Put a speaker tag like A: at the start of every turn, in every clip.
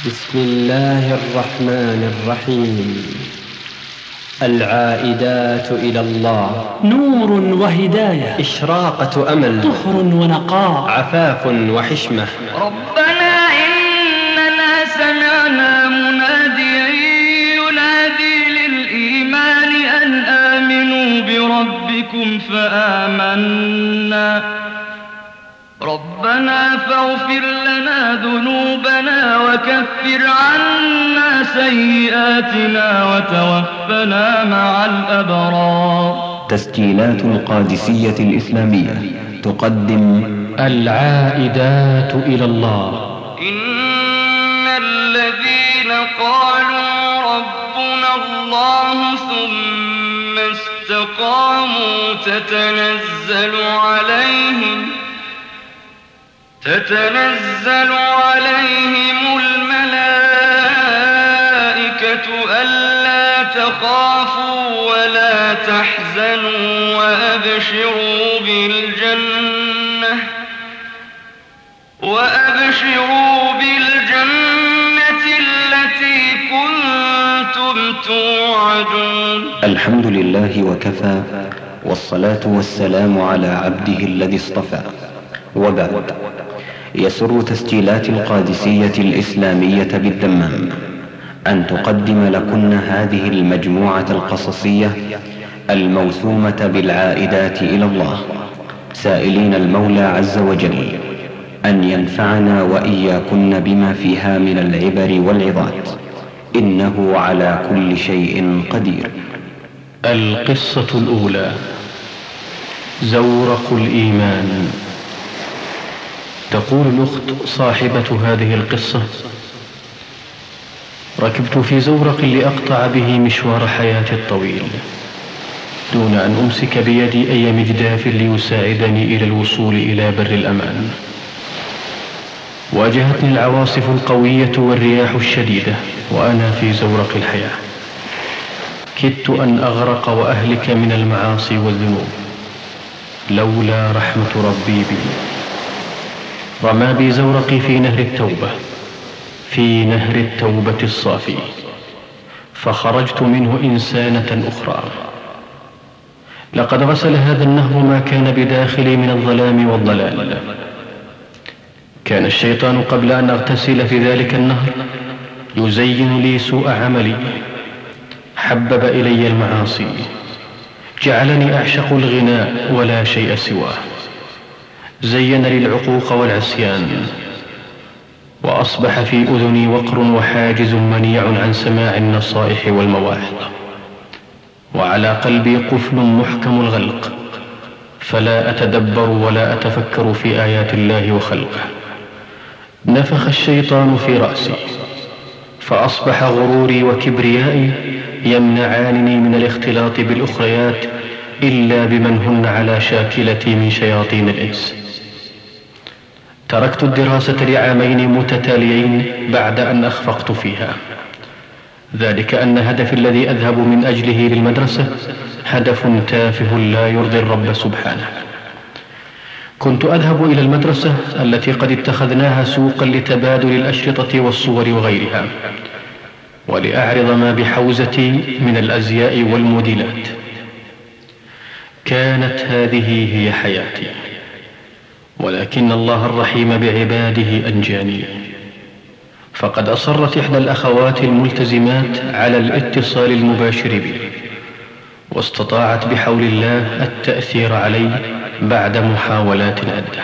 A: بسم الله الرحمن الرحيم. العائدات إلى الله
B: نور وهداية،
A: إشراقة أمل،
B: طهر ونقاء،
A: عفاف وحشمة.
C: ربنا إننا سمعنا مناديا ينادي للإيمان أن آمنوا بربكم فآمنا. ربنا فاغفر لنا ذنوبنا وكفر عنا سيئاتنا وتوفنا مع الأبرار.
D: تسجيلات القادسية الإسلامية تقدم
B: العائدات إلى الله.
C: إن الذين قالوا ربنا الله ثم استقاموا تتنزل عليهم الملائكة ألا تخافوا ولا تحزنوا وأبشروا بالجنة التي كنتم توعدون.
D: الحمد لله وكفى، والصلاة والسلام على عبده الذي اصطفى، وبعد. يسر تسجيلات القادسية الإسلامية بالدمام أن تقدم لكن هذه المجموعة القصصية الموسومة بالعائدات إلى الله، سائلين المولى عز وجل أن ينفعنا وإياكن بما فيها من العبر والعظات، إنه على كل شيء قدير.
B: القصة الأولى: زورق الإيمان. تقول الأخت صاحبة هذه القصة: ركبت في زورق لأقطع به مشوار حياتي الطويل دون أن أمسك بيدي أي مجداف ليساعدني إلى الوصول إلى بر الأمان. واجهتني العواصف القوية والرياح الشديدة وأنا في زورق الحياة، كدت أن أغرق وأهلك من المعاصي والذنوب لولا رحمة ربي بي. رمى بي زورقي في نهر التوبة، في نهر التوبة الصافي، فخرجت منه إنسانة أخرى. لقد غسل هذا النهر ما كان بداخلي من الظلام والضلال. كان الشيطان قبل أن أغتسل في ذلك النهر يزين لي سوء عملي، حبب إلي المعاصي، جعلني أعشق الغناء ولا شيء سواه، زين لي العقوق والعصيان، وأصبح في أذني وقر وحاجز منيع عن سماع النصائح والمواعظ، وعلى قلبي قفل محكم الغلق، فلا أتدبر ولا أتفكر في آيات الله وخلقه. نفخ الشيطان في رأسي، فأصبح غروري وكبريائي يمنعانني من الاختلاط بالأخريات إلا بمن هن على شاكلتي من شياطين الإنس. تركت الدراسة لعامين متتاليين بعد أن أخفقت فيها، ذلك أن هدفي الذي أذهب من أجله للمدرسة هدف تافه لا يرضي الرب سبحانه. كنت أذهب إلى المدرسة التي قد اتخذناها سوقا لتبادل الأشرطة والصور وغيرها، ولأعرض ما بحوزتي من الأزياء والموديلات. كانت هذه هي حياتي، ولكن الله الرحيم بعباده أنجاني. فقد أصرت إحدى الأخوات الملتزمات على الاتصال المباشر بي، واستطاعت بحول الله التأثير علي بعد محاولات عدة.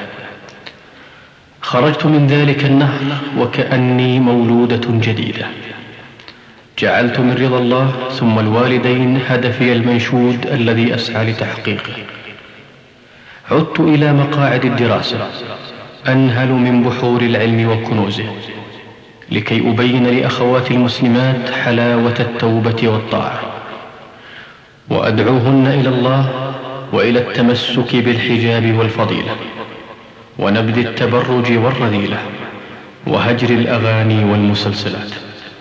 B: خرجت من ذلك النهر وكأني مولودة جديدة. جعلت من رضا الله ثم الوالدين هدفي المنشود الذي أسعى لتحقيقه. عدت إلى مقاعد الدراسة أنهل من بحور العلم وكنوزه، لكي أبين لأخواتي المسلمات حلاوة التوبة والطاعة، وأدعوهن إلى الله وإلى التمسك بالحجاب والفضيلة، ونبذ التبرج والرذيلة، وهجر الأغاني والمسلسلات.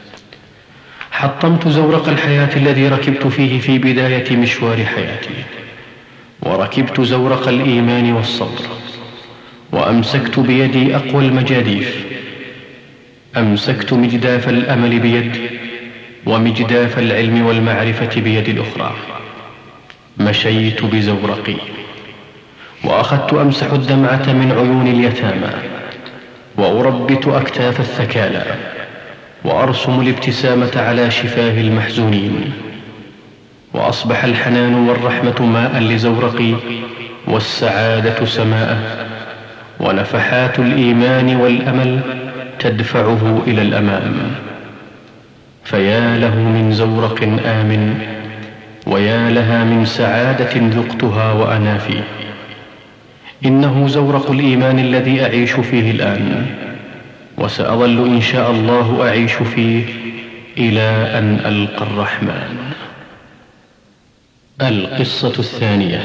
B: حطمت زورق الحياة الذي ركبت فيه في بداية مشوار حياتي، وركبت زورق الإيمان والصبر، وأمسكت بيدي أقوى المجاديف، أمسكت مجداف الأمل بيد، ومجداف العلم والمعرفة بيد الأخرى. مشيت بزورقي، وأخذت أمسح الدمعة من عيون اليتامى، وأربت أكتاف الثكالى، وأرسم الابتسامة على شفاه المحزونين. وأصبح الحنان والرحمة ماء لزورقي، والسعادة سماءه، ونفحات الإيمان والأمل تدفعه إلى الأمام. فيا له من زورق آمن، ويا لها من سعادة ذقتها وأنا فيه. إنه زورق الإيمان الذي أعيش فيه الآن، وسأظل إن شاء الله أعيش فيه إلى أن ألقى الرحمن. القصة الثانية: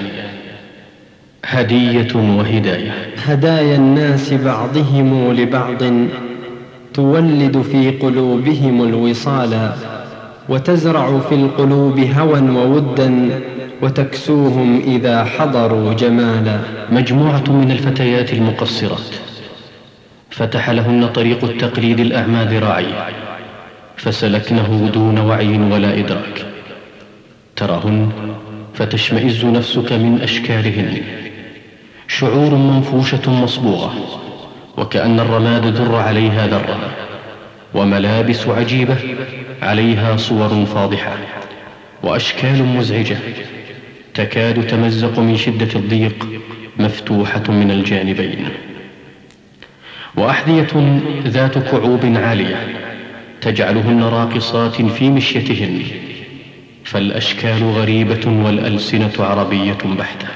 B: هدية وهداية.
A: هدايا الناس بعضهم لبعض تولد في قلوبهم الوصالا، وتزرع في القلوب هوى وودا، وتكسوهم إذا حضروا جمالا.
B: مجموعة من الفتيات المقصرات فتح لهن طريق التقليد الأعمى ذراعي، فسلكنه دون وعي ولا إدراك. تراهن فتشمئز نفسك من أشكالهن، شعور منفوشة مصبوغة، وكأن الرماد ذر عليها ذرة، وملابس عجيبة عليها صور فاضحة، وأشكال مزعجة تكاد تمزق من شدة الضيق، مفتوحة من الجانبين، وأحذية ذات كعوب عالية تجعلهن راقصات في مشيتهن، فالأشكال غريبة والألسنة عربية بحتة.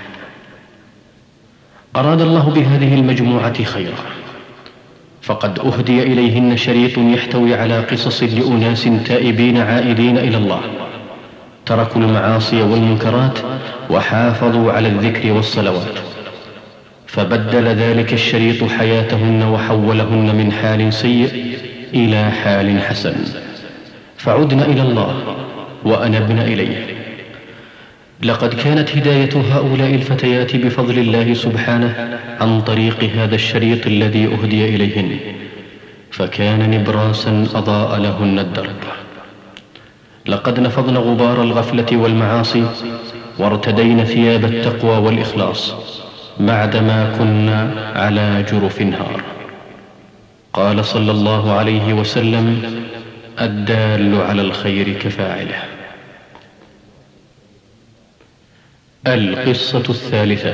B: أراد الله بهذه المجموعة خيرا، فقد أهدي إليهن شريط يحتوي على قصص لأناس تائبين عائدين إلى الله، تركوا المعاصي والمنكرات وحافظوا على الذكر والصلوات، فبدل ذلك الشريط حياتهن وحولهن من حال سيء إلى حال حسن، فعدن إلى الله وأنبن إليه. لقد كانت هداية هؤلاء الفتيات بفضل الله سبحانه عن طريق هذا الشريط الذي أهدي إليهن، فكان نبراسا أضاء لهن الدرب. لقد نفضن غبار الغفلة والمعاصي، وارتدين ثياب التقوى والإخلاص، بعدما كنا على جرف نهار. قال صلى الله عليه وسلم: الدال على الخير كفاعله. القصة الثالثة: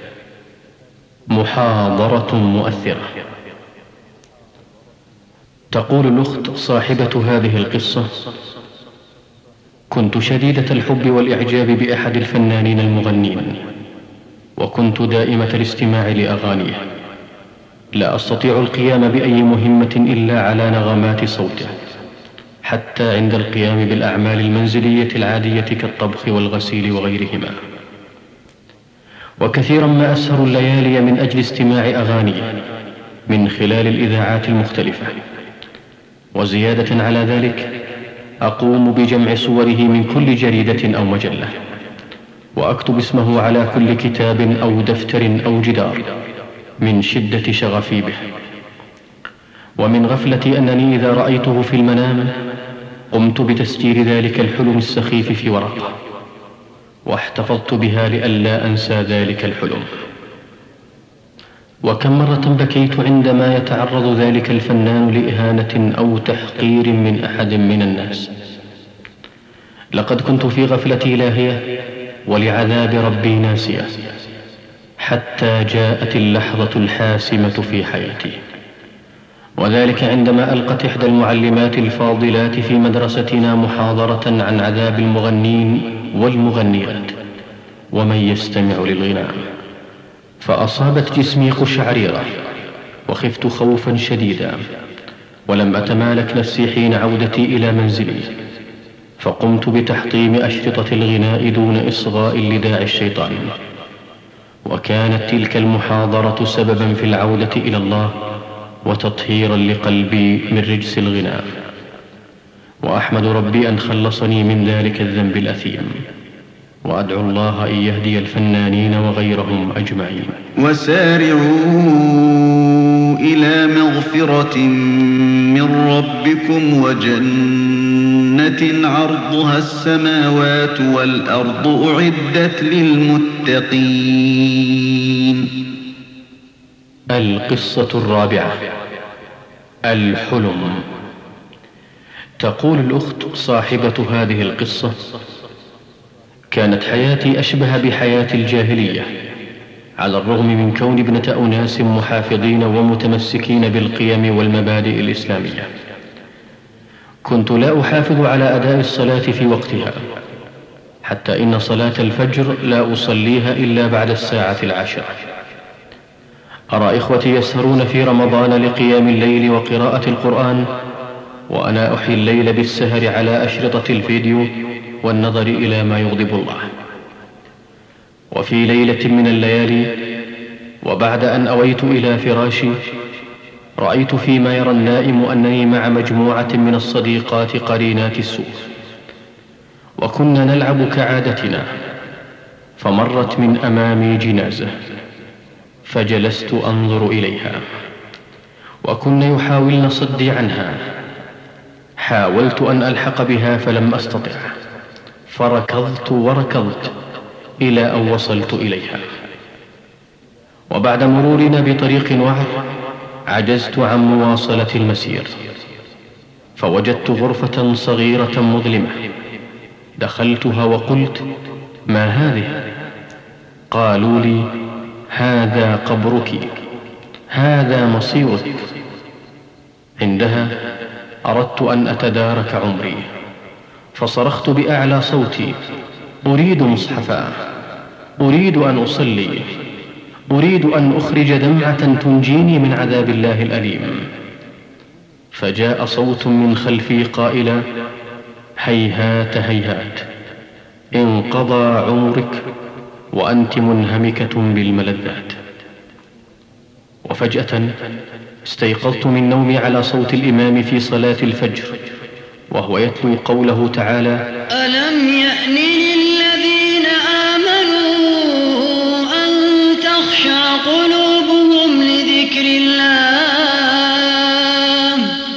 B: محاضرة مؤثرة. تقول الأخت صاحبة هذه القصة: كنت شديدة الحب والإعجاب بأحد الفنانين المغنين، وكنت دائمة الاستماع لأغانيه، لا أستطيع القيام بأي مهمة إلا على نغمات صوته، حتى عند القيام بالأعمال المنزلية العادية كالطبخ والغسيل وغيرهما. وكثيرا ما أسهر الليالي من أجل استماع أغانيه من خلال الإذاعات المختلفة، وزيادة على ذلك أقوم بجمع صوره من كل جريدة أو مجلة، وأكتب اسمه على كل كتاب أو دفتر أو جدار من شدة شغفي به. ومن غفلتي أنني إذا رأيته في المنام قمت بتسجيل ذلك الحلم السخيف في ورقة، واحتفظت بها لئلا أنسى ذلك الحلم. وكم مرة بكيت عندما يتعرض ذلك الفنان لإهانة أو تحقير من أحد من الناس. لقد كنت في غفلتي لاهية ولعذاب ربي ناسية، حتى جاءت اللحظة الحاسمة في حياتي، وذلك عندما ألقت إحدى المعلمات الفاضلات في مدرستنا محاضرة عن عذاب المغنين والمغنيات ومن يستمع للغناء، فأصابت جسمي قشعريرة، وخفت خوفا شديدا، ولم أتمالك نفسي حين عودتي إلى منزلي، فقمت بتحطيم أشرطة الغناء دون إصغاء لداعي الشيطان. وكانت تلك المحاضرة سببا في العودة إلى الله وتطهيرا لقلبي من رجس الغناء، وأحمد ربي أن خلصني من ذلك الذنب الأثيم، وأدعو الله أن يهدي الفنانين وغيرهم أجمعين.
E: وسارعوا إلى مغفرة من ربكم وجنة عرضها السماوات والأرض أعدت للمتقين.
B: القصة الرابعة: الحلم. تقول الأخت صاحبة هذه القصة: كانت حياتي أشبه بحياة الجاهلية، على الرغم من كون ابنة أناس محافظين ومتمسكين بالقيم والمبادئ الإسلامية. كنت لا أحافظ على أداء الصلاة في وقتها، حتى إن صلاة الفجر لا أصليها إلا بعد 10:00. أرى إخوتي يسهرون في رمضان لقيام الليل وقراءة القرآن، وأنا أحيي الليل بالسهر على أشرطة الفيديو والنظر إلى ما يغضب الله. وفي ليلة من الليالي، وبعد أن أويت إلى فراشي، رأيت فيما يرى النائم أنني مع مجموعة من الصديقات قرينات السوء، وكنا نلعب كعادتنا، فمرت من أمامي جنازة، فجلست أنظر إليها، وكن يحاولن صدي عنها. حاولت أن ألحق بها فلم أستطع، فركضت وركضت إلى أن وصلت إليها. وبعد مرورنا بطريق وعر عجزت عن مواصلة المسير، فوجدت غرفة صغيرة مظلمة. دخلتها وقلت: ما هذه؟ قالوا لي: هذا قبرك، هذا مصيرك. عندها أردت أن أتدارك عمري، فصرخت بأعلى صوتي: أريد مصحفا، أريد أن أصلي، أريد أن أخرج دمعة تنجيني من عذاب الله الأليم. فجاء صوت من خلفي قائلا: هيهات هيهات، انقضى عمرك وأنت منهمكة بالملذات. وفجأة استيقظت من نومي على صوت الإمام في صلاة الفجر وهو يتلو قوله تعالى:
F: ألم يأن للذين آمنوا أن تخشع قلوبهم لذكر الله،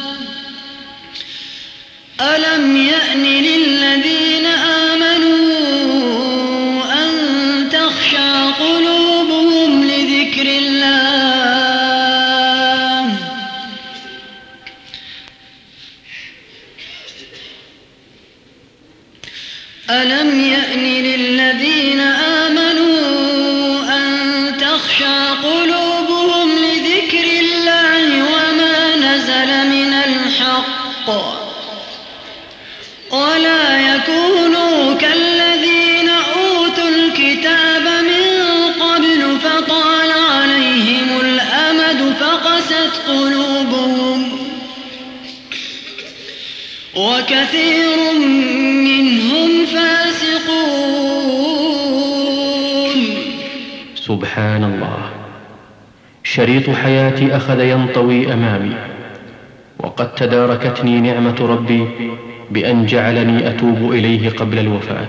F: ألم يأن للذين آمنوا أن تخشع قلوبهم لذكر الله، ألم يأن للذين آمنوا أن تخشع قلوبهم لذكر الله وما نزل من الحق، ولا يكونوا كالذين أوتوا الكتاب من قبل فطال عليهم الأمد فقست قلوبهم، وكثير منهم فاسقون.
B: سبحان الله، شريط حياتي أخذ ينطوي أمامي، وقد تداركتني نعمة ربي بأن جعلني أتوب إليه قبل الوفاة،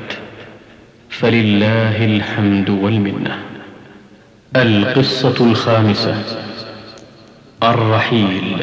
B: فلله الحمد والمنة. القصة الخامسة: الرحيل.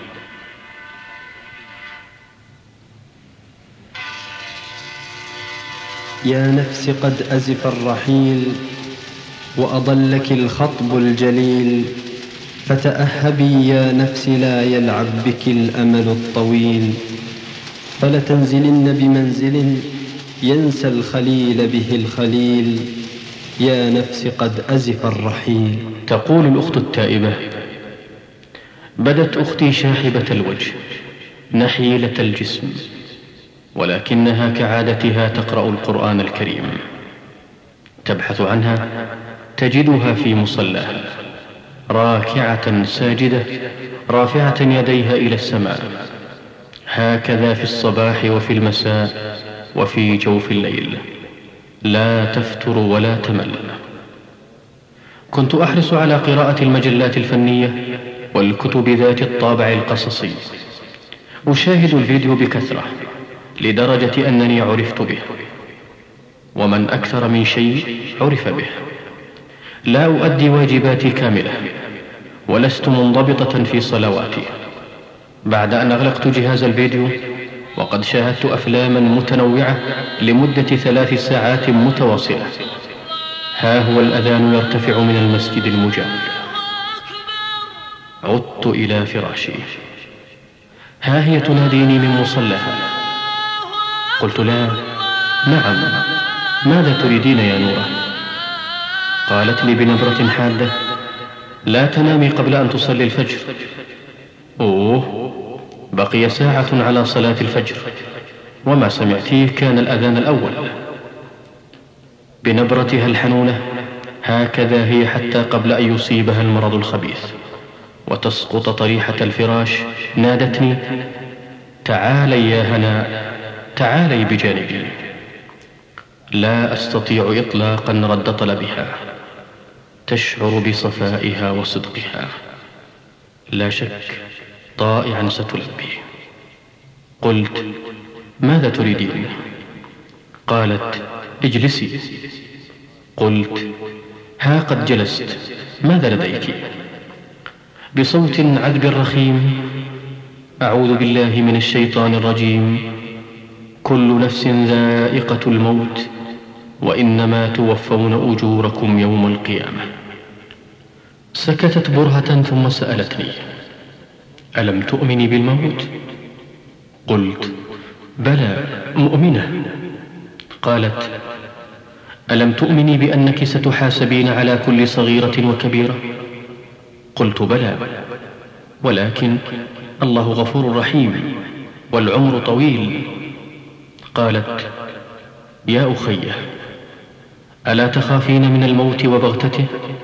A: يا نفس قد أزف الرحيل، وأضلك الخطب الجليل، فتأهبي يا نفس لا يلعب بك الأمل الطويل، فلتنزلن بمنزل ينسى الخليل به الخليل، يا نفس قد أزف الرحيل.
B: تقول الأخت التائبة: بدت أختي شاحبة الوجه نحيلة الجسم، ولكنها كعادتها تقرأ القرآن الكريم. تبحث عنها تجدها في مصلاها راكعة ساجدة رافعة يديها إلى السماء، هكذا في الصباح وفي المساء وفي جوف الليل، لا تفتر ولا تمل. كنت أحرص على قراءة المجلات الفنية والكتب ذات الطابع القصصي، أشاهد الفيديو بكثرة لدرجة أنني عرفت به، ومن أكثر من شيء عرف به. لا أؤدي واجباتي كاملة، ولست منضبطة في صلواتي. بعد أن أغلقت جهاز الفيديو وقد شاهدت أفلاما متنوعة لمدة 3 ساعات متواصلة، ها هو الأذان يرتفع من المسجد المجاور. عدت إلى فراشي، ها هي تناديني من مصلاها. قلت لها: نعم، ماذا تريدين يا نورة؟ قالت لي بنبرة حادة: لا تنامي قبل أن تصلي الفجر. أوه، بقي ساعة على صلاة الفجر وما سمعتيه كان الأذان الأول. بنبرتها الحنونة، هكذا هي حتى قبل أن يصيبها المرض الخبيث وتسقط طريحة الفراش، نادتني: تعالي يا هناء، تعالي بجانبي. لا أستطيع إطلاقا رد طلبها، تشعر بصفائها وصدقها. لا شك طائعا ستلبي. قلت: ماذا تريدين؟ قالت: اجلسي. قلت: ها قد جلست، ماذا لديك؟ بصوت عذب رخيم: أعوذ بالله من الشيطان الرجيم، كل نفس ذائقة الموت وإنما توفون أجوركم يوم القيامة. سكتت برهة ثم سألتني: ألم تؤمني بالموت؟ قلت: بلى، مؤمنة. قالت: ألم تؤمني بأنك ستحاسبين على كل صغيرة وكبيرة؟ قلت: بلى، ولكن الله غفور رحيم والعمر طويل. قالت: يا أخي، ألا تخافين من الموت وبغتته؟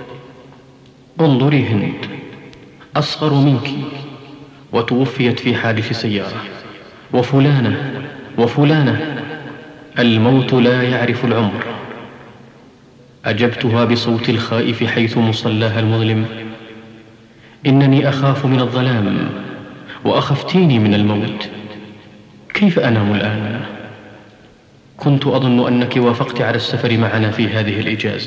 B: انظري هند، أصغر منك وتوفيت في حادث سيارة، وفلانة وفلانة، الموت لا يعرف العمر. أجبتها بصوت الخائف حيث مصلاها المظلم: إنني أخاف من الظلام وأخفتيني من الموت، كيف أنام الآن؟ كنت أظن أنك وافقت على السفر معنا في هذه الإجازة.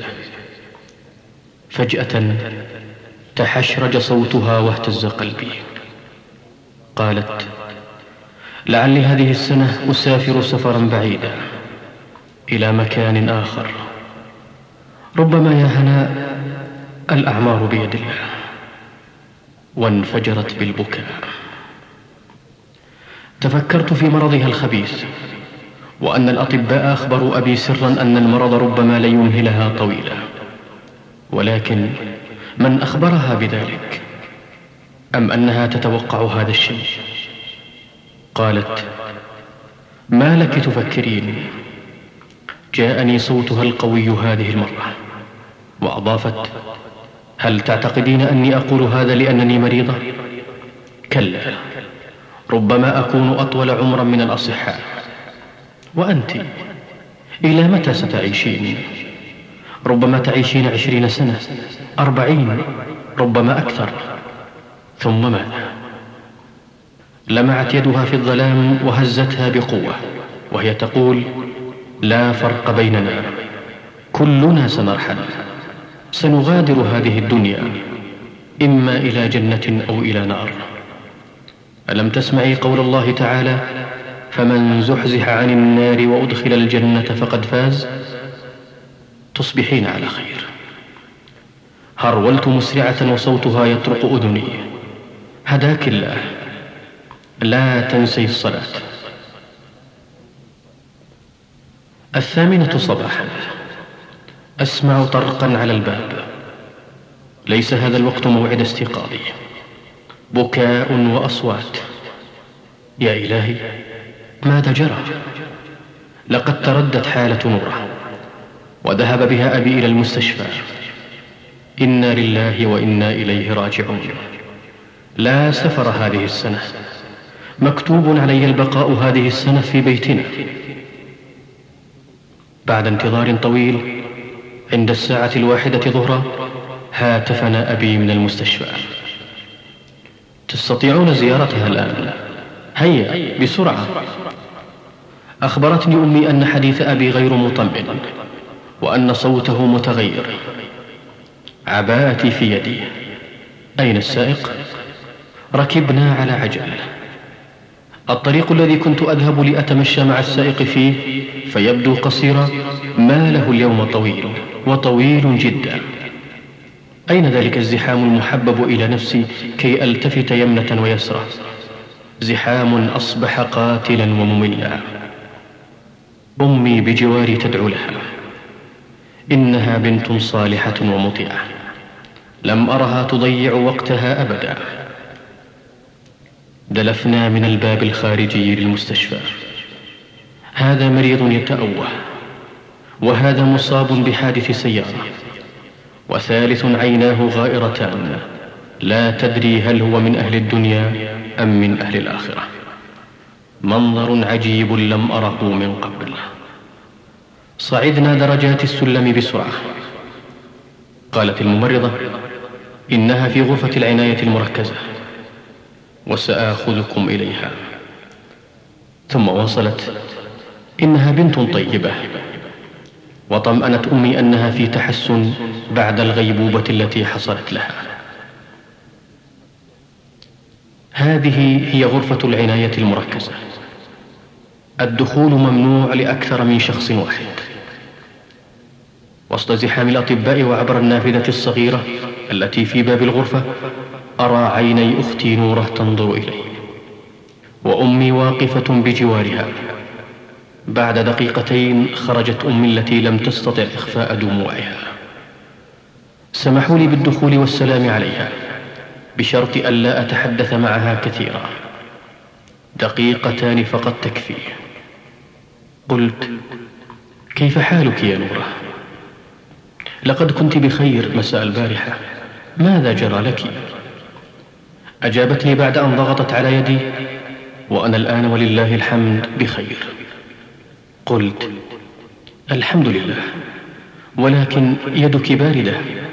B: فجأة تحشرج صوتها واهتز قلبي. قالت: لعلي هذه السنة أسافر سفرا بعيدا إلى مكان آخر، ربما يا هناء، الأعمار بيد الله. وانفجرت بالبكاء. تفكرت في مرضها الخبيث، وأن الأطباء أخبروا أبي سرا أن المرض ربما لن يمهلها طويلا، ولكن من أخبرها بذلك؟ أم أنها تتوقع هذا الشيء؟ قالت: ما لك تفكرين؟ جاءني صوتها القوي هذه المرة، وأضافت: هل تعتقدين أني أقول هذا لأنني مريضة؟ كلا، ربما أكون أطول عمرا من الأصحاء. وأنت إلى متى ستعيشين؟ ربما تعيشين 20 سنة، 40، ربما أكثر. ثم ماذا؟ لمعت يدها في الظلام وهزتها بقوة وهي تقول: لا فرق بيننا، كلنا سنرحل، سنغادر هذه الدنيا، إما إلى جنة أو إلى نار. ألم تسمعي قول الله تعالى: فمن زحزح عن النار وأدخل الجنة فقد فاز؟ تصبحين على خير. هرولت مسرعة وصوتها يطرق أذني: هداك الله، لا تنسي الصلاة. 8 صباحا، أسمع طرقا على الباب. ليس هذا الوقت موعد استيقاظي. بكاء وأصوات. يا إلهي، ماذا جرى؟ لقد تردت حالة نورة وذهب بها أبي إلى المستشفى. إنا لله وإنا إليه راجعون. لا سفر هذه السنة، مكتوب علي البقاء هذه السنة في بيتنا. بعد انتظار طويل، عند 1:00 ظهرا، هاتفنا أبي من المستشفى: تستطيعون زيارتها الآن؟ هيا بسرعة. أخبرتني أمي أن حديث أبي غير مطمئن، وأن صوته متغير. عباءتي في يدي، أين السائق؟ ركبنا على عجل. الطريق الذي كنت أذهب لأتمشى مع السائق فيه فيبدو قصيرا، ما له اليوم طويل وطويل جدا. أين ذلك الزحام المحبب إلى نفسي كي ألتفت يمنة ويسرى؟ زحام أصبح قاتلا ومملا. أمي بجواري تدعو لها، إنها بنت صالحة ومطيعة، لم أرها تضيع وقتها أبدا. دلفنا من الباب الخارجي للمستشفى، هذا مريض يتأوه، وهذا مصاب بحادث سيارة، وثالث عيناه غائرتان، لا تدري هل هو من أهل الدنيا أم من أهل الآخرة. منظر عجيب لم أره من قبل. صعدنا درجات السلم بسرعة. قالت الممرضة: إنها في غرفة العناية المركزة، وسآخذكم إليها. ثم واصلت: إنها بنت طيبة. وطمأنت أمي أنها في تحسن بعد الغيبوبة التي حصلت لها. هذه هي غرفة العناية المركزة. الدخول ممنوع لأكثر من شخص واحد. وسط زحام الأطباء وعبر النافذة الصغيرة التي في باب الغرفة أرى عيني أختي نورة تنظر إلي، وأمي واقفة بجوارها. بعد دقيقتين خرجت أمي التي لم تستطع إخفاء دموعها. سمحوا لي بالدخول والسلام عليها، بشرط ألا أتحدث معها كثيرا، دقيقتان فقط تكفي. قلت: كيف حالك يا نورة؟ لقد كنت بخير مساء البارحة، ماذا جرى لك؟ أجابتني بعد أن ضغطت على يدي: وأنا الآن ولله الحمد بخير. قلت: الحمد لله، ولكن يدك باردة.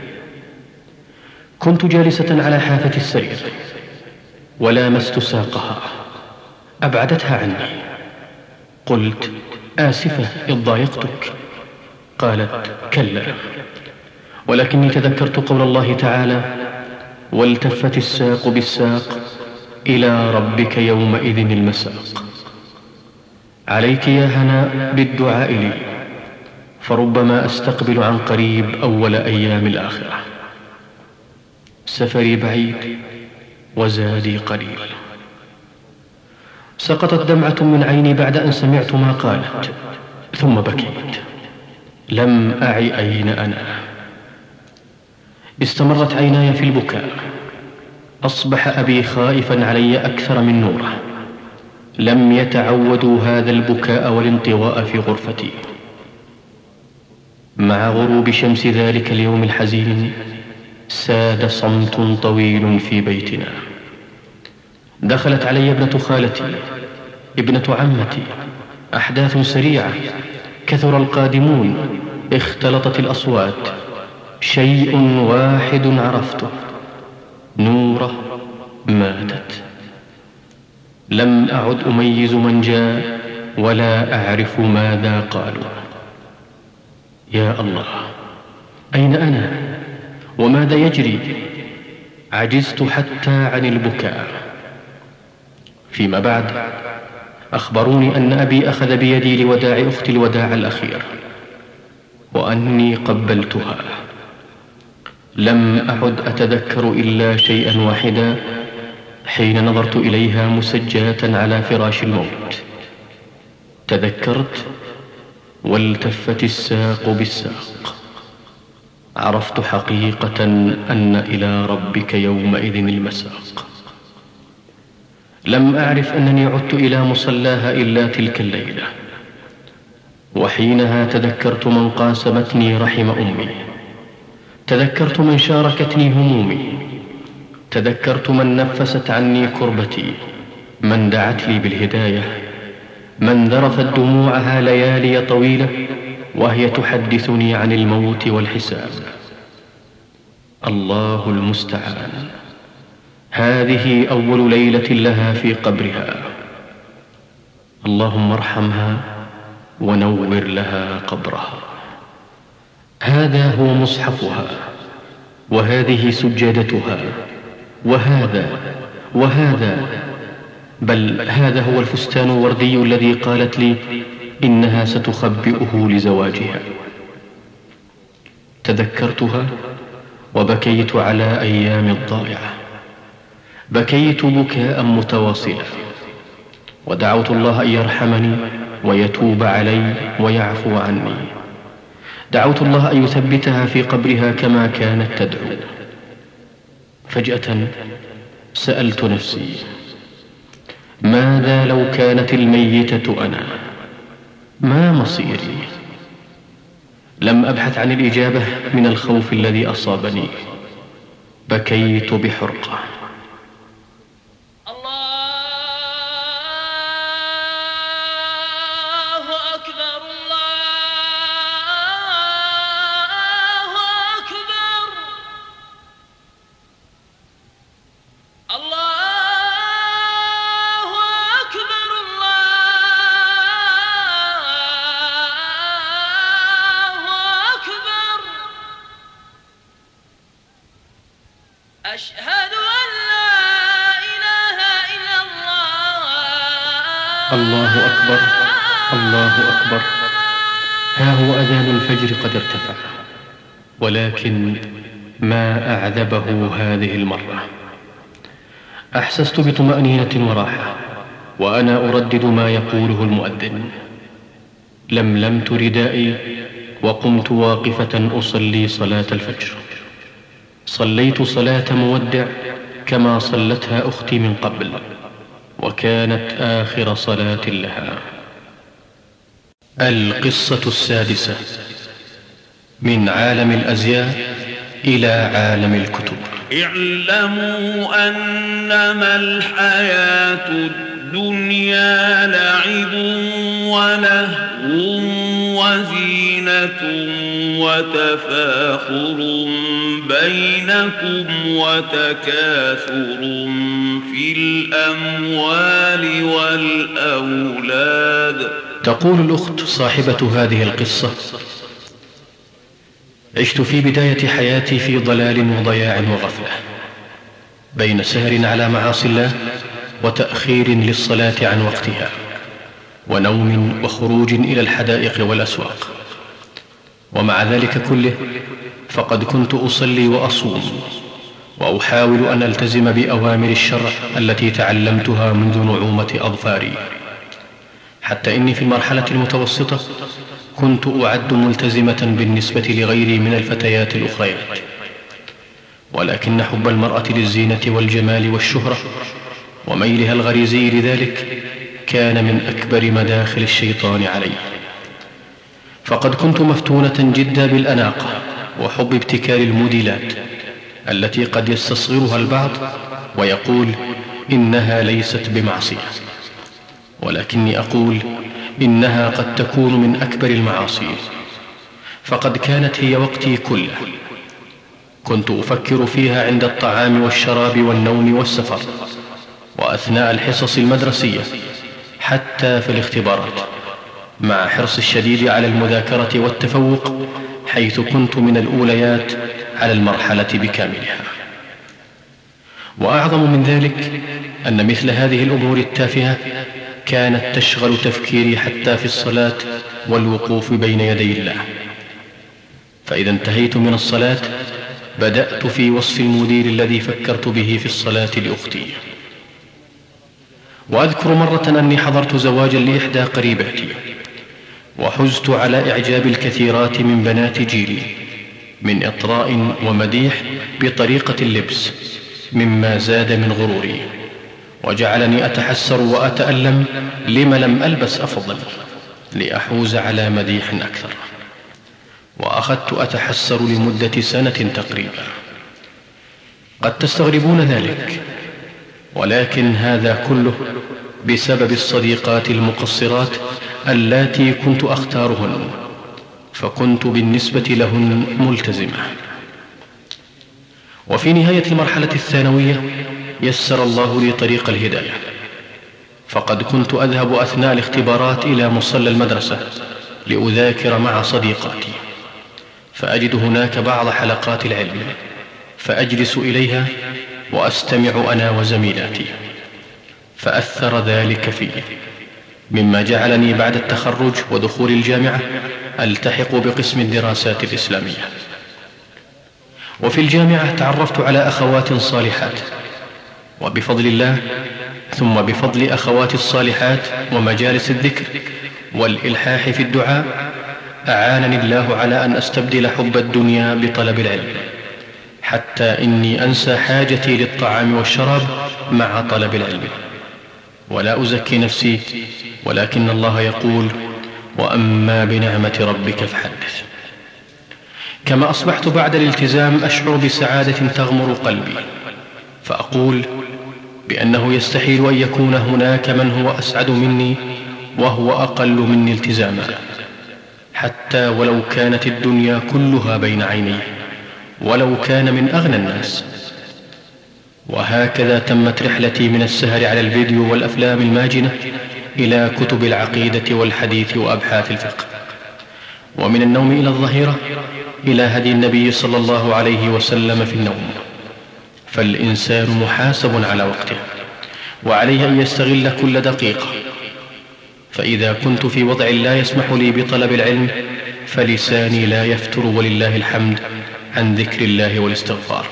B: كنت جالسة على حافة السرير ولامست ساقها، أبعدتها عني. قلت: آسفة إذ ضايقتك. قالت: كلا، ولكني تذكرت قول الله تعالى: والتفت الساق بالساق إلى ربك يومئذ المساق. عليك يا هناء بالدعاء لي، فربما أستقبل عن قريب أول أيام الآخرة. سفري بعيد وزادي قليل. سقطت دمعة من عيني بعد أن سمعت ما قالت، ثم بكيت. لم أعي أين أنا. استمرت عيناي في البكاء. أصبح أبي خائفا علي أكثر من نوره. لم يتعودوا هذا البكاء والانطواء في غرفتي. مع غروب شمس ذلك اليوم الحزين ساد صمت طويل في بيتنا. دخلت علي ابنة خالتي، ابنة عمتي. أحداث سريعة، كثر القادمون، اختلطت الأصوات. شيء واحد عرفته: نورة ماتت. لم أعد أميز من جاء ولا أعرف ماذا قالوا. يا الله، أين أنا؟ وماذا يجري؟ عجزت حتى عن البكاء. فيما بعد أخبروني أن أبي أخذ بيدي لوداع أختي الوداع الأخير، وأني قبلتها. لم أعد أتذكر إلا شيئا واحدا حين نظرت إليها مسجاة على فراش الموت. تذكرت: والتفت الساق بالساق. عرفت حقيقة أن إلى ربك يومئذ المساق. لم أعرف أنني عدت إلى مصلاها إلا تلك الليلة، وحينها تذكرت من قاسمتني رحم أمي، تذكرت من شاركتني همومي، تذكرت من نفست عني كربتي، من دعت لي بالهداية، من ذرفت دموعها ليالي طويلة وهي تحدثني عن الموت والحساب. الله المستعان. هذه أول ليلة لها في قبرها. اللهم ارحمها ونور لها قبرها. هذا هو مصحفها، وهذه سجادتها، وهذا بل هذا هو الفستان الوردي الذي قالت لي إنها ستخبئه لزواجها. تذكرتها وبكيت على أيام الضائعة، بكيت بكاء متواصلا، ودعوت الله أن يرحمني ويتوب علي ويعفو عني. دعوت الله أن يثبتها في قبرها كما كانت تدعو. فجأة سألت نفسي: ماذا لو كانت الميتة أنا؟ ما مصيري؟ لم أبحث عن الإجابة من الخوف الذي أصابني. بكيت بحرقة.
F: أشهد أن لا إله إلا الله.
B: الله أكبر، الله أكبر. ها هو أذان الفجر قد ارتفع، ولكن ما أعذبه هذه المرة. أحسست بطمأنينة وراحة وأنا أردد ما يقوله المؤذن. لملمت ردائي وقمت واقفة أصلي صلاة الفجر. صليت صلاة مودع كما صلتها أختي من قبل، وكانت آخر صلاة لها. القصة السادسة: من عالم الأزياء إلى عالم الكتب.
E: اعلموا أنما الحياة الدنيا لعب ولهو وزينة وتفاخر بينكم وتكاثر في الأموال والأولاد.
B: تقول الأخت صاحبة هذه القصة: عشت في بداية حياتي في ضلال وضياع وغفلة، بين سهر على معاصي الله وتأخير للصلاة عن وقتها، ونوم وخروج إلى الحدائق والأسواق. ومع ذلك كله فقد كنت أصلي وأصوم، وأحاول أن ألتزم بأوامر الشرع التي تعلمتها منذ نعومة أظفاري، حتى إني في المرحلة المتوسطة كنت أعد ملتزمة بالنسبة لغيري من الفتيات الأخريات. ولكن حب المرأة للزينة والجمال والشهرة وميلها الغريزي لذلك كان من أكبر مداخل الشيطان علي. فقد كنت مفتونة جدا بالأناقة وحب ابتكار الموديلات التي قد يستصغرها البعض ويقول إنها ليست بمعصية، ولكني أقول إنها قد تكون من أكبر المعاصي. فقد كانت هي وقتي كله، كنت أفكر فيها عند الطعام والشراب والنوم والسفر، وأثناء الحصص المدرسية، حتى في الاختبارات، مع حرص الشديد على المذاكرة والتفوق، حيث كنت من الأوليات على المرحلة بكاملها. وأعظم من ذلك أن مثل هذه الأمور التافهة كانت تشغل تفكيري حتى في الصلاة والوقوف بين يدي الله. فإذا انتهيت من الصلاة بدأت في وصف المدير الذي فكرت به في الصلاة لأختي. وأذكر مرة أني حضرت زواجا لإحدى قريباتي، وحزت على إعجاب الكثيرات من بنات جيلي من إطراء ومديح بطريقة اللبس، مما زاد من غروري وجعلني أتحسر وأتألم لم لم ألبس أفضل لأحوز على مديح أكثر. وأخذت أتحسر لمدة سنة تقريبا. قد تستغربون ذلك، ولكن هذا كله بسبب الصديقات المقصرات اللاتي كنت أختارهن، فكنت بالنسبة لهن ملتزمة. وفي نهاية المرحلة الثانوية يسر الله لي طريق الهداية، فقد كنت أذهب أثناء الاختبارات إلى مصلى المدرسة لأذاكر مع صديقاتي، فأجد هناك بعض حلقات العلم فأجلس إليها وأستمع أنا وزميلاتي، فأثر ذلك في مما جعلني بعد التخرج ودخول الجامعة ألتحق بقسم الدراسات الإسلامية. وفي الجامعة تعرفت على أخوات صالحات، وبفضل الله ثم بفضل أخوات الصالحات ومجالس الذكر والإلحاح في الدعاء أعانني الله على أن أستبدل حب الدنيا بطلب العلم، حتى إني أنسى حاجتي للطعام والشراب مع طلب العلم. ولا أزكي نفسي، ولكن الله يقول: وأما بنعمة ربك فحدث. كما أصبحت بعد الالتزام أشعر بسعادة تغمر قلبي، فأقول بأنه يستحيل أن يكون هناك من هو أسعد مني وهو أقل مني التزاما، حتى ولو كانت الدنيا كلها بين عيني، ولو كان من أغنى الناس. وهكذا تمت رحلتي من السهر على الفيديو والأفلام الماجنة إلى كتب العقيدة والحديث وأبحاث الفقه، ومن النوم إلى الظهيرة إلى هدي النبي صلى الله عليه وسلم في النوم. فالإنسان محاسب على وقته، وعليه أن يستغل كل دقيقة. فإذا كنت في وضع لا يسمح لي بطلب العلم فلساني لا يفتر ولله الحمد عن ذكر الله والاستغفار.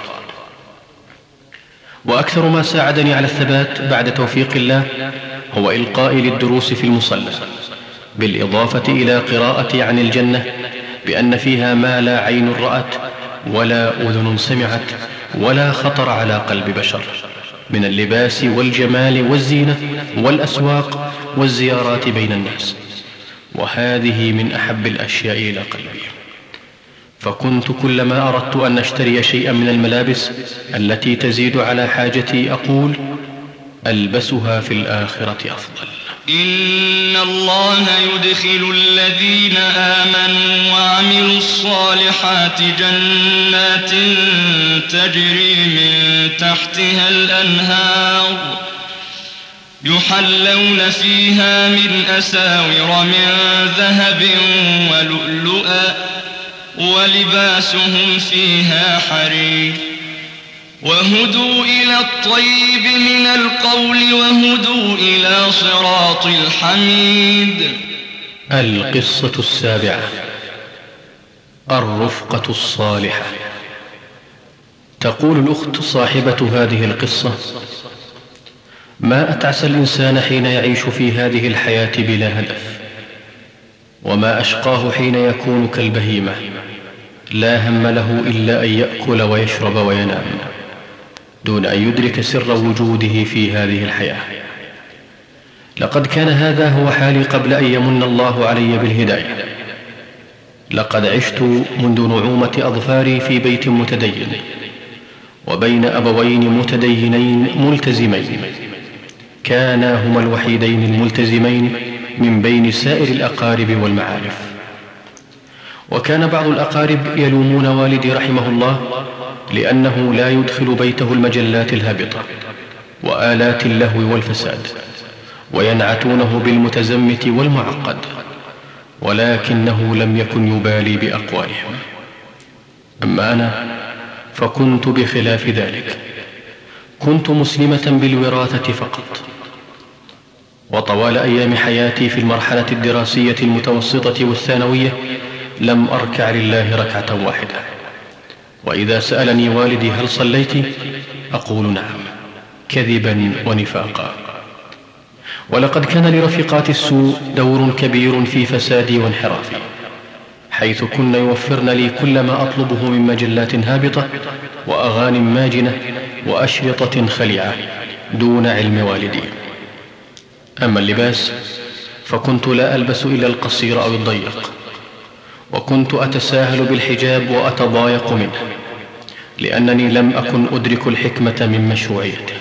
B: وأكثر ما ساعدني على الثبات بعد توفيق الله هو إلقائي للدروس في المصلى، بالإضافة إلى قراءتي عن الجنة بأن فيها ما لا عين رأت ولا أذن سمعت ولا خطر على قلب بشر، من اللباس والجمال والزينة والأسواق والزيارات بين الناس، وهذه من أحب الأشياء إلى قلبي. فكنت كلما أردت أن أشتري شيئا من الملابس التي تزيد على حاجتي أقول: ألبسها في الآخرة أفضل.
C: إن الله يدخل الذين آمنوا وعملوا الصالحات جنات تجري من تحتها الأنهار يحلون فيها من أساور من ذهب ولؤلؤا ولباسهم فيها حرير وهدوا إلى الطيب من القول وهدوا إلى صراط الحميد.
B: القصة السابعة: الرفقة الصالحة. تقول الأخت صاحبة هذه القصة: ما أتعس الإنسان حين يعيش في هذه الحياة بلا هدف، وما أشقاه حين يكون كالبهيمة لا هم له إلا أن يأكل ويشرب وينام دون أن يدرك سر وجوده في هذه الحياة. لقد كان هذا هو حالي قبل أن يمن الله علي بالهداية. لقد عشت منذ نعومة أظفاري في بيت متدين وبين أبوين متدينين ملتزمين، كانا هما الوحيدين الملتزمين من بين سائر الأقارب والمعارف. وكان بعض الأقارب يلومون والدي رحمه الله لأنه لا يدخل بيته المجلات الهابطة وآلات اللهو والفساد، وينعتونه بالمتزمت والمعقد، ولكنه لم يكن يبالي بأقوالهم. أما أنا فكنت بخلاف ذلك، كنت مسلمة بالوراثة فقط. وطوال أيام حياتي في المرحلة الدراسية المتوسطة والثانوية لم أركع لله ركعة واحدة. وإذا سألني والدي هل صليت؟ أقول نعم، كذبا ونفاقا. ولقد كان لرفيقات السوء دور كبير في فسادي وانحرافي، حيث كن يوفرن لي كل ما أطلبه من مجلات هابطة وأغاني ماجنة وأشرطة خليعة دون علم والدي. أما اللباس فكنت لا ألبس إلا القصير أو الضيق، وكنت أتساهل بالحجاب وأتضايق منه، لأنني لم أكن أدرك الحكمة من مشروعيته.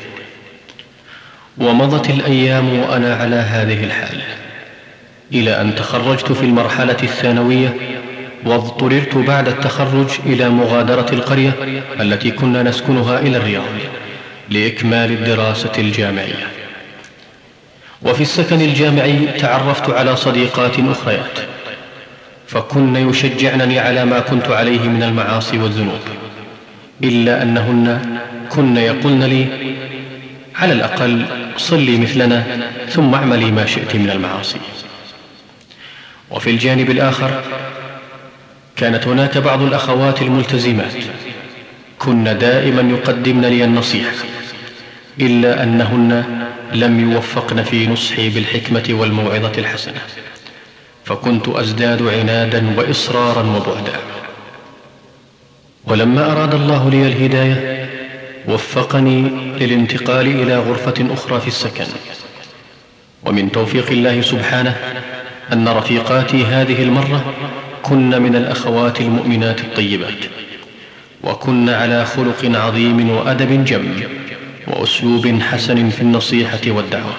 B: ومضت الأيام وأنا على هذه الحال، إلى أن تخرجت في المرحلة الثانوية، واضطررت بعد التخرج إلى مغادرة القرية التي كنا نسكنها إلى الرياض لإكمال الدراسة الجامعية. وفي السكن الجامعي تعرفت على صديقات أخريات، فكن يشجعنني على ما كنت عليه من المعاصي والذنوب، إلا أنهن كن يقولن لي: على الأقل صلي مثلنا ثم اعملي ما شئت من المعاصي. وفي الجانب الآخر كانت هناك بعض الأخوات الملتزمات كن دائما يقدمن لي النصيحة، إلا أنهن لم يوفقن في نصحي بالحكمة والموعظة الحسنة، فكنت أزداد عنادا وإصرارا وبعدا. ولما أراد الله لي الهداية وفقني للانتقال إلى غرفة أخرى في السكن، ومن توفيق الله سبحانه أن رفيقاتي هذه المرة كن من الأخوات المؤمنات الطيبات، وكن على خلق عظيم وأدب جم وأسلوب حسن في النصيحة والدعوة،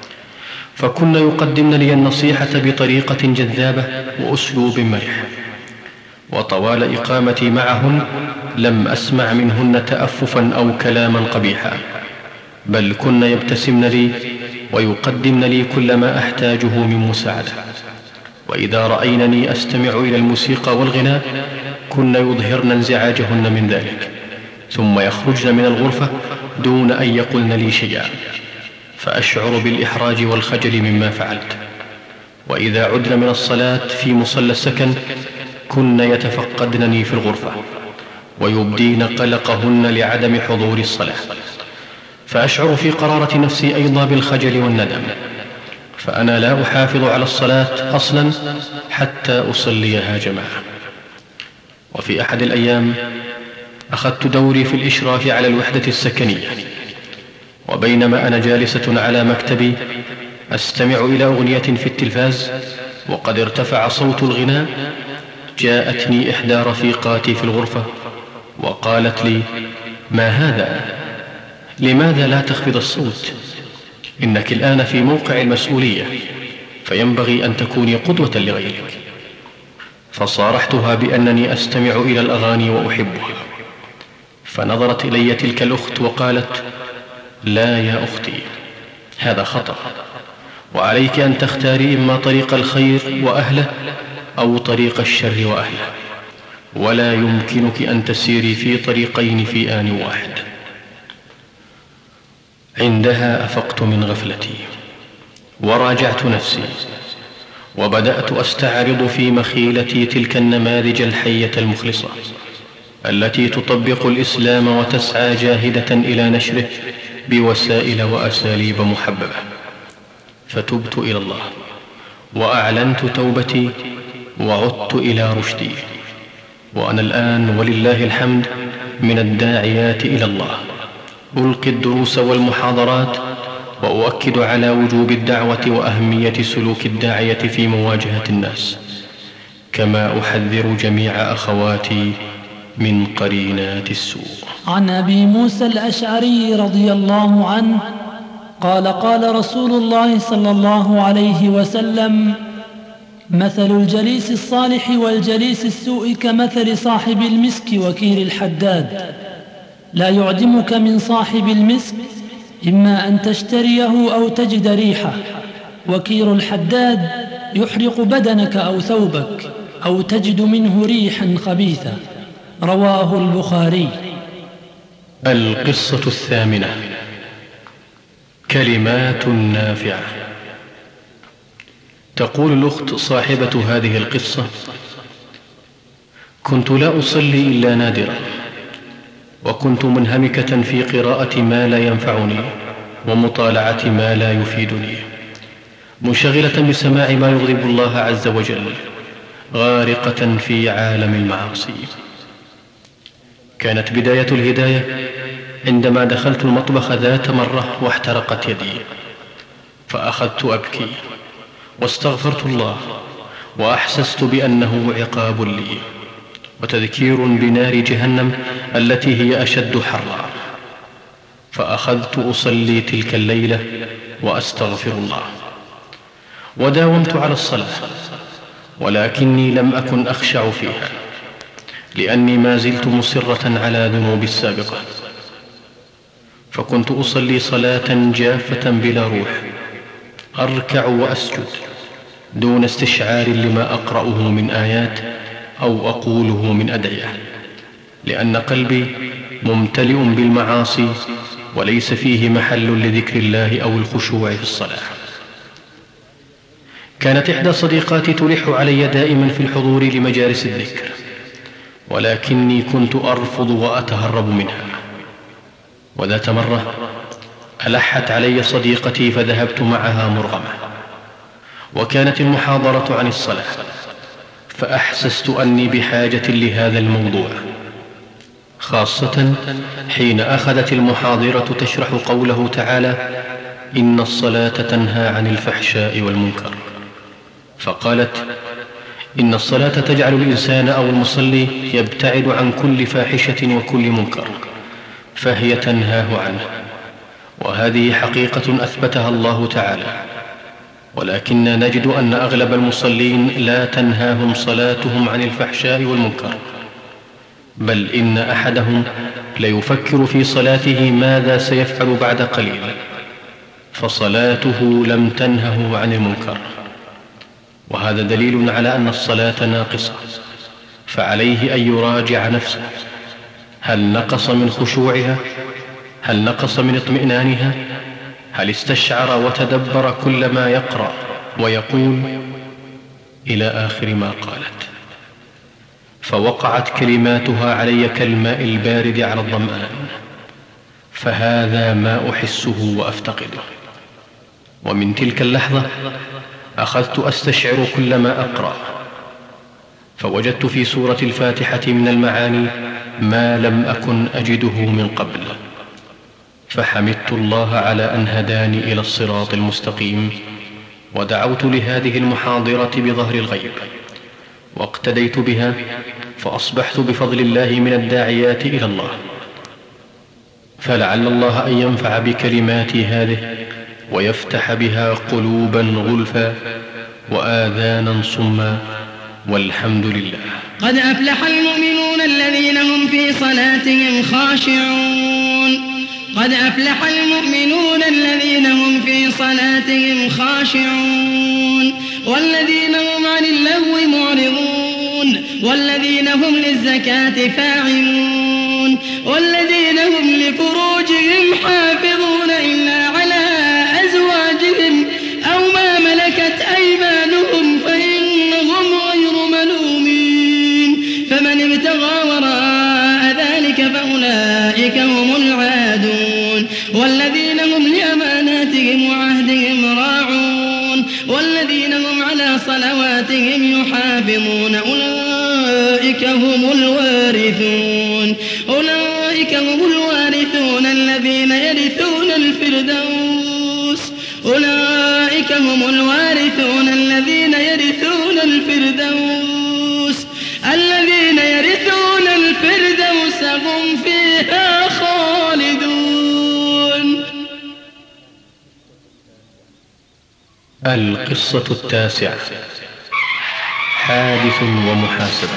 B: فكن يقدمن لي النصيحة بطريقة جذابة وأسلوب مرح. وطوال إقامتي معهن لم أسمع منهن تأففا أو كلاما قبيحا، بل كن يبتسمن لي ويقدمن لي كل ما أحتاجه من مساعدة. وإذا رأينني أستمع إلى الموسيقى والغناء كن يظهرن انزعاجهن من ذلك، ثم يخرجن من الغرفة دون أن يقلن لي شيئا، فأشعر بالإحراج والخجل مما فعلت. وإذا عدن من الصلاة في مصلى السكن كن يتفقدنني في الغرفة ويبدين قلقهن لعدم حضور الصلاة، فأشعر في قرارة نفسي أيضا بالخجل والندم، فأنا لا أحافظ على الصلاة أصلا حتى أصليها جماعة. وفي أحد الأيام أخذت دوري في الإشراف على الوحدة السكنية، وبينما أنا جالسة على مكتبي أستمع إلى أغنية في التلفاز وقد ارتفع صوت الغناء، جاءتني إحدى رفيقاتي في الغرفة وقالت لي: ما هذا؟ لماذا لا تخفض الصوت؟ إنك الآن في موقع المسؤولية، فينبغي أن تكوني قدوة لغيرك. فصارحتها بأنني أستمع إلى الأغاني وأحبها، فنظرت إلي تلك الأخت وقالت: لا يا أختي، هذا خطأ، وعليك أن تختاري إما طريق الخير وأهله أو طريق الشر وأهله، ولا يمكنك أن تسيري في طريقين في آن واحد. عندها أفقت من غفلتي وراجعت نفسي، وبدأت أستعرض في مخيلتي تلك النماذج الحية المخلصة التي تطبق الإسلام وتسعى جاهدة إلى نشره بوسائل وأساليب محببة. فتبت إلى الله وأعلنت توبتي وعدت إلى رشدي، وأنا الآن ولله الحمد من الداعيات إلى الله، ألقي الدروس والمحاضرات وأؤكد على وجوب الدعوة وأهمية سلوك الداعية في مواجهة الناس، كما أحذر جميع أخواتي من قرينات السوء.
G: عن أبي موسى الأشعري رضي الله عنه قال: قال رسول الله صلى الله عليه وسلم: مثل الجليس الصالح والجليس السوء كمثل صاحب المسك وكير الحداد، لا يعدمك من صاحب المسك إما أن تشتريه أو تجد ريحه، وكير الحداد يحرق بدنك أو ثوبك أو تجد منه ريحا خبيثة. رواه البخاري.
B: القصة الثامنة: كلمات نافعة. تقول الأخت صاحبة هذه القصة: كنت لا أصلي إلا نادرا، وكنت منهمكة في قراءة ما لا ينفعني ومطالعة ما لا يفيدني، منشغلة بسماع ما يغضب الله عز وجل، غارقة في عالم المعاصي. كانت بداية الهداية عندما دخلت المطبخ ذات مرة واحترقت يدي، فأخذت أبكي واستغفرت الله، وأحسست بأنه عقاب لي وتذكير بنار جهنم التي هي أشد حرا، فأخذت أصلي تلك الليلة وأستغفر الله، وداومت على الصلاة، ولكني لم أكن أخشع فيها لأني ما زلت مصرة على ذنوبي السابقة، فكنت أصلي صلاة جافة بلا روح، أركع وأسجد دون استشعار لما أقرأه من آيات أو أقوله من أدعية، لأن قلبي ممتلئ بالمعاصي وليس فيه محل لذكر الله أو الخشوع في الصلاة. كانت إحدى صديقاتي تلح علي دائما في الحضور لمجالس الذكر، ولكني كنت أرفض وأتهرب منها. وذات مرة ألحت علي صديقتي فذهبت معها مرغمة، وكانت المحاضرة عن الصلاة، فأحسست أني بحاجة لهذا الموضوع، خاصة حين أخذت المحاضرة تشرح قوله تعالى: إن الصلاة تنهى عن الفحشاء والمنكر. فقالت: إن الصلاة تجعل الإنسان أو المصلي يبتعد عن كل فاحشة وكل منكر، فهي تنهاه عنه، وهذه حقيقة أثبتها الله تعالى. ولكننا نجد أن أغلب المصلين لا تنهاهم صلاتهم عن الفحشاء والمنكر، بل إن أحدهم ليفكر في صلاته ماذا سيفعل بعد قليل، فصلاته لم تنهه عن المنكر. وهذا دليل على أن الصلاة ناقصة، فعليه أن يراجع نفسه: هل نقص من خشوعها؟ هل نقص من اطمئنانها؟ هل استشعر وتدبر كل ما يقرأ ويقول؟ إلى آخر ما قالت. فوقعت كلماتها علي كالماء البارد على الظمآن، فهذا ما أحسه وأفتقده. ومن تلك اللحظة أخذت أستشعر كل ما أقرأ، فوجدت في سورة الفاتحة من المعاني ما لم أكن أجده من قبل، فحمدت الله على أن هداني إلى الصراط المستقيم، ودعوت لهذه المحاضرة بظهر الغيب، واقتديت بها، فأصبحت بفضل الله من الداعيات إلى الله. فلعل الله أن ينفع بكلماتي هذه ويفتح بها قلوبا غلفا وآذانا صما، والحمد لله.
H: قد أفلح المؤمنون الذين هم في صلاتهم خاشعون. قد أفلح المؤمنون الذين هم في صلاتهم خاشعون، والذين هم عن اللغو معرضون، والذين هم للزكاة فاعلون، والذين هم لفروجهم حافظون إلا على أزواجهم أو ما ملكت أيمانهم فإنهم غير ملومين، فمن ابتغى وراء ذلك فأولئك هم العادون، والذين هم لأماناتهم وعهدهم راعون، والذين هم على صلواتهم يحافظون، أولئك هم الوارثون. أولئك هم الوارثون الذين يرثون الفردوس. أولئك هم الوارثون الذين يرثون الفردوس. الذين يرثون الفردوس هم فيها خالدون.
B: القصة التاسعة: حادث ومحاسبة.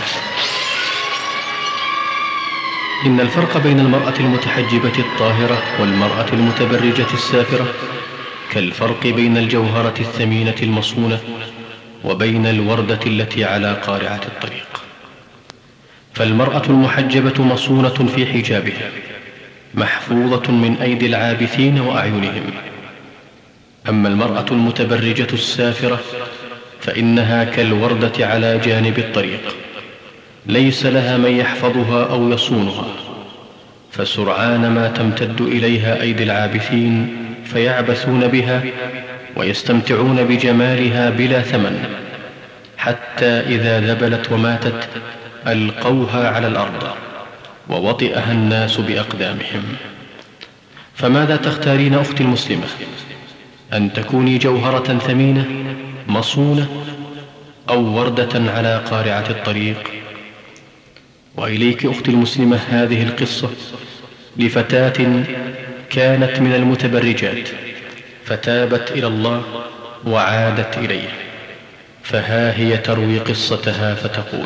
B: إن الفرق بين المرأة المتحجبة الطاهرة والمرأة المتبرجة السافرة كالفرق بين الجوهرة الثمينة المصونة وبين الوردة التي على قارعة الطريق. فالمرأة المحجبة مصونة في حجابها، محفوظة من أيدي العابثين وأعينهم. أما المرأة المتبرجة السافرة فإنها كالوردة على جانب الطريق، ليس لها من يحفظها أو يصونها، فسرعان ما تمتد إليها أيدي العابثين فيعبثون بها ويستمتعون بجمالها بلا ثمن، حتى إذا ذبلت وماتت ألقوها على الأرض ووطئها الناس بأقدامهم. فماذا تختارين أختي المسلمة؟ أن تكوني جوهرة ثمينة مصونة، أو وردة على قارعة الطريق؟ وإليك أختي المسلمة هذه القصة لفتاة كانت من المتبرجات فتابت إلى الله وعادت إليه. فها هي تروي قصتها فتقول: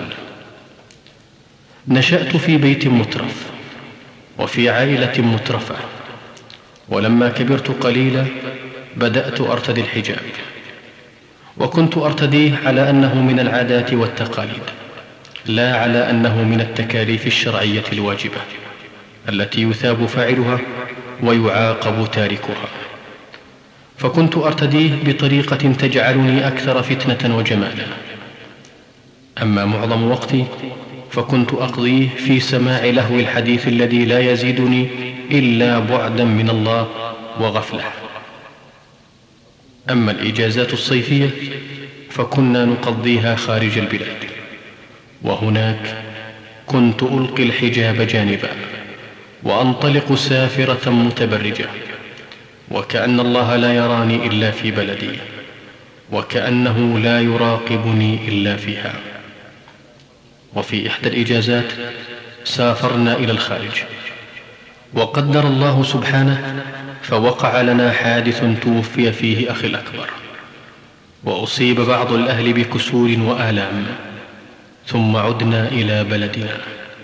B: نشأت في بيت مترف وفي عائلة مترفة، ولما كبرت قليلا بدأت أرتدي الحجاب، وكنت أرتديه على أنه من العادات والتقاليد، لا على أنه من التكاليف الشرعية الواجبة التي يثاب فاعلها ويعاقب تاركها، فكنت أرتديه بطريقة تجعلني أكثر فتنة وجمالا. أما معظم وقتي فكنت أقضيه في سماع لهو الحديث الذي لا يزيدني إلا بعدا من الله وغفلة. أما الإجازات الصيفية فكنا نقضيها خارج البلاد، وهناك كنت ألقي الحجاب جانبا وأنطلق سافرة متبرجة، وكأن الله لا يراني إلا في بلدي، وكأنه لا يراقبني إلا فيها. وفي إحدى الإجازات سافرنا إلى الخارج، وقدر الله سبحانه فوقع لنا حادث توفي فيه أخي الأكبر، وأصيب بعض الأهل بكسور وآلام، ثم عدنا إلى بلدنا.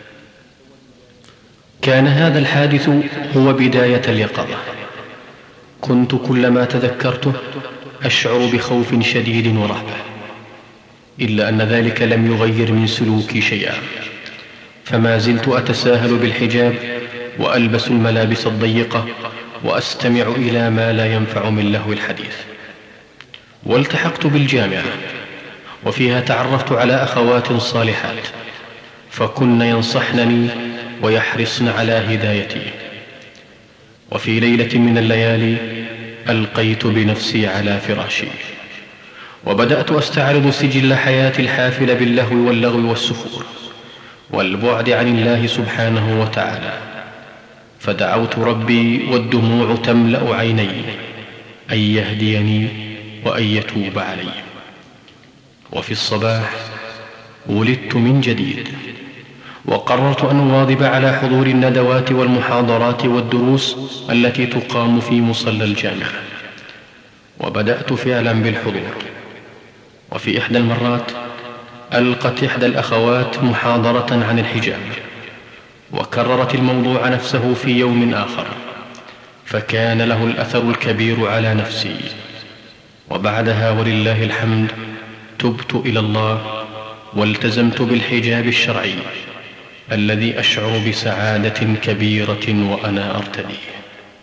B: كان هذا الحادث هو بداية اليقظة. كنت كلما تذكرته أشعر بخوف شديد ورهبة، إلا أن ذلك لم يغير من سلوكي شيئا، فما زلت أتساهل بالحجاب وألبس الملابس الضيقة وأستمع إلى ما لا ينفع من لهو الحديث. والتحقت بالجامعة، وفيها تعرفت على أخوات صالحات، فكن ينصحنني ويحرصن على هدايتي. وفي ليلة من الليالي ألقيت بنفسي على فراشي، وبدأت أستعرض سجل حياتي الحافل باللهو واللغو والسفور والبعد عن الله سبحانه وتعالى، فدعوت ربي والدموع تملأ عيني أن يهديني وأن يتوب علي. وفي الصباح ولدت من جديد، وقررت أن أواظب على حضور الندوات والمحاضرات والدروس التي تقام في مصلى الجامعة، وبدأت فعلا بالحضور. وفي إحدى المرات ألقت إحدى الأخوات محاضرة عن الحجاب، وكررت الموضوع نفسه في يوم آخر، فكان له الأثر الكبير على نفسي. وبعدها ولله الحمد تبت إلى الله والتزمت بالحجاب الشرعي الذي أشعر بسعادة كبيرة وأنا أرتديه.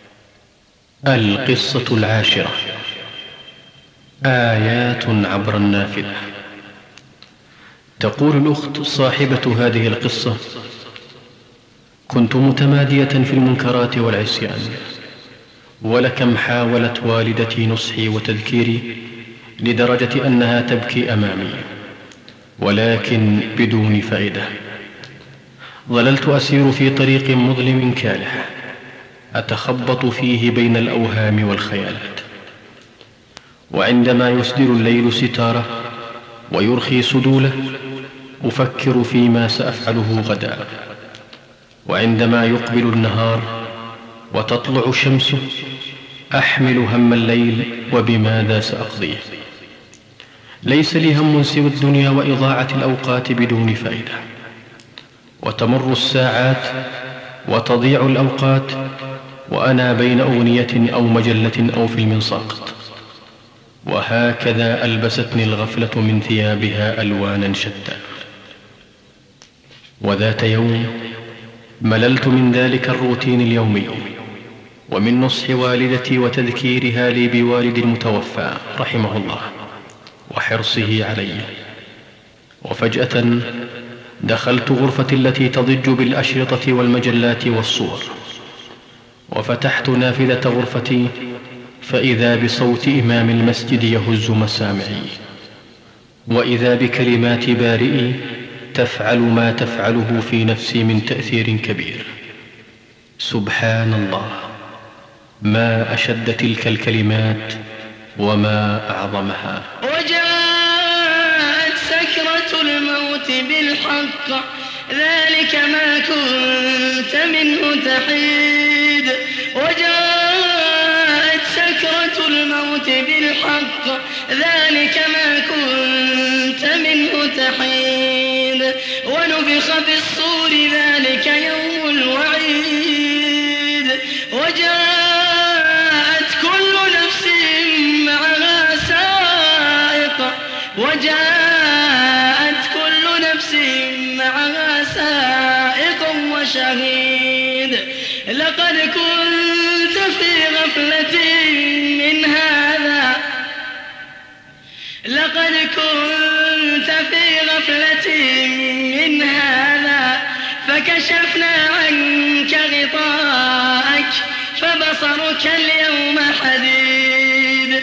B: القصة العاشرة: آيات عبر النافذة. تقول الأخت صاحبة هذه القصة: كنت متمادية في المنكرات والعصيان، ولكم حاولت والدتي نصحي وتذكيري لدرجة أنها تبكي أمامي، ولكن بدون فائدة. ظللت أسير في طريق مظلم كالح أتخبط فيه بين الأوهام والخيالات، وعندما يسدل الليل ستاره ويرخي سدوله أفكر فيما سأفعله غدا، وعندما يقبل النهار وتطلع شمسه أحمل هم الليل وبماذا سأقضيه. ليس لي هم سوى الدنيا وإضاعة الأوقات بدون فائدة، وتمر الساعات وتضيع الأوقات وأنا بين أغنية أو مجلة أو فيلم ساقط، وهكذا ألبستني الغفلة من ثيابها ألوانا شتى. وذات يوم مللت من ذلك الروتين اليومي ومن نصح والدتي وتذكيرها لي بوالد المتوفى رحمه الله وحرصه علي، وفجأة دخلت غرفتي التي تضج بالأشرطة والمجلات والصور، وفتحت نافذة غرفتي فإذا بصوت إمام المسجد يهز مسامعي، وإذا بكلمات بارئي تفعل ما تفعله في نفسي من تأثير كبير. سبحان الله، ما أشد تلك الكلمات وما أعظمها.
H: وجاءت سكرة الموت بالحق، ذلك ما كنت منه تحيد. وجاءت سكرة الموت بالحق، ذلك ما كنت منه تحيد. ونفخ في الصور، ذلك يوم الوعيد. وجاءت كل نفس معها سائق، وجاءت كل نفس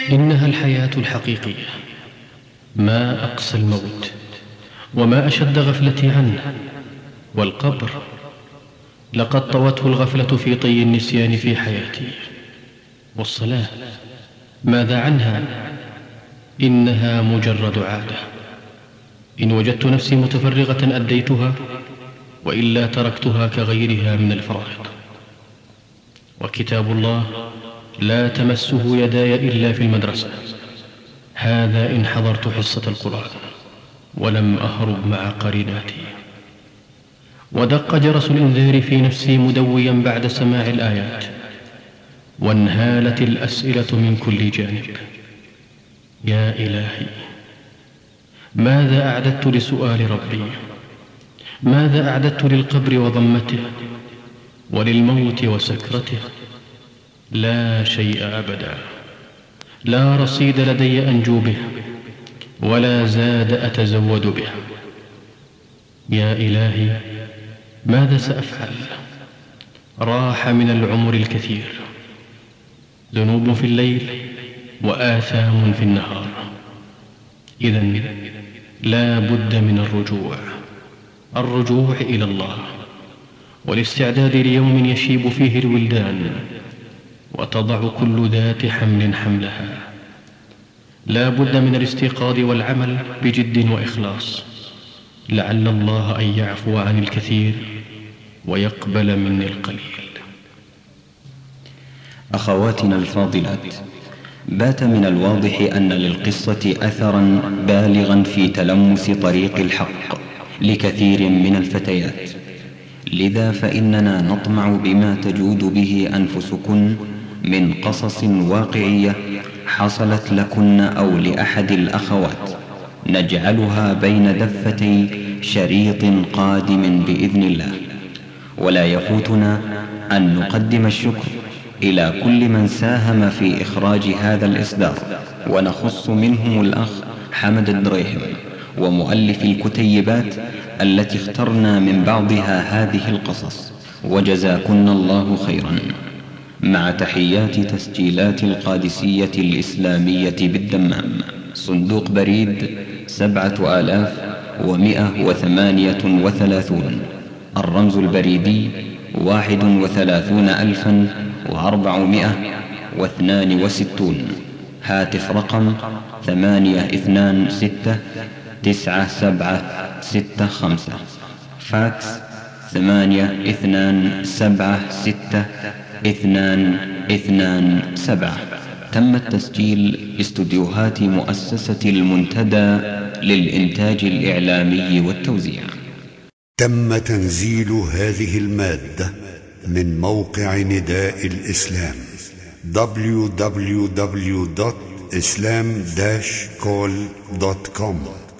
B: إنها الحياة الحقيقية. ما أقسى الموت وما أشد غفلتي عنه. والقبر لقد طوته الغفلة في طي النسيان في حياتي. والصلاة ماذا عنها؟ إنها مجرد عادة. إن وجدت نفسي متفرغة أديتها، وإلا تركتها كغيرها من الفرائض. وكتاب الله لا تمسه يداي إلا في المدرسة. هذا إن حضرت حصة القرآن ولم أهرب مع قريناتي. ودق جرس الإنذار في نفسي مدويا بعد سماع الآيات، وانهالت الأسئلة من كل جانب. يا إلهي، ماذا أعددت لسؤال ربي؟ ماذا أعددت للقبر وضمته، وللموت وسكرته؟ لا شيء أبدا. لا رصيد لدي أنجو به، ولا زاد أتزود به. يا إلهي، ماذا سأفعل؟ راح من العمر الكثير، ذنوب في الليل وآثام في النهار. إذن لا بد من الرجوع إلى الله، والاستعداد ليوم يشيب فيه الولدان، وتضع كل ذات حمل حملها. لا بد من الاستيقاظ والعمل بجد وإخلاص، لعل الله أن يعفو عن الكثير ويقبل مني القليل.
D: أخواتنا الفاضلات، بات من الواضح أن للقصة أثرا بالغا في تلمس طريق الحق لكثير من الفتيات. لذا فإننا نطمع بما تجود به أنفسكن من قصص واقعية حصلت لكن أو لأحد الأخوات، نجعلها بين دفتي شريط قادم بإذن الله. ولا يفوتنا أن نقدم الشكر إلى كل من ساهم في إخراج هذا الإصدار، ونخص منهم الأخ حمد الدريهم ومؤلف الكتيبات التي اخترنا من بعضها هذه القصص، وجزاكن الله خيرا. مع تحيات تسجيلات القادسية الإسلامية بالدمام، صندوق بريد 7138، الرمز البريدي 31462، هاتف رقم 82699765، فاكس 82762227. تم التسجيل باستديوهات مؤسسة المنتدى للإنتاج الإعلامي والتوزيع.
I: تم تنزيل هذه المادة من موقع نداء الإسلام www.islam-call.com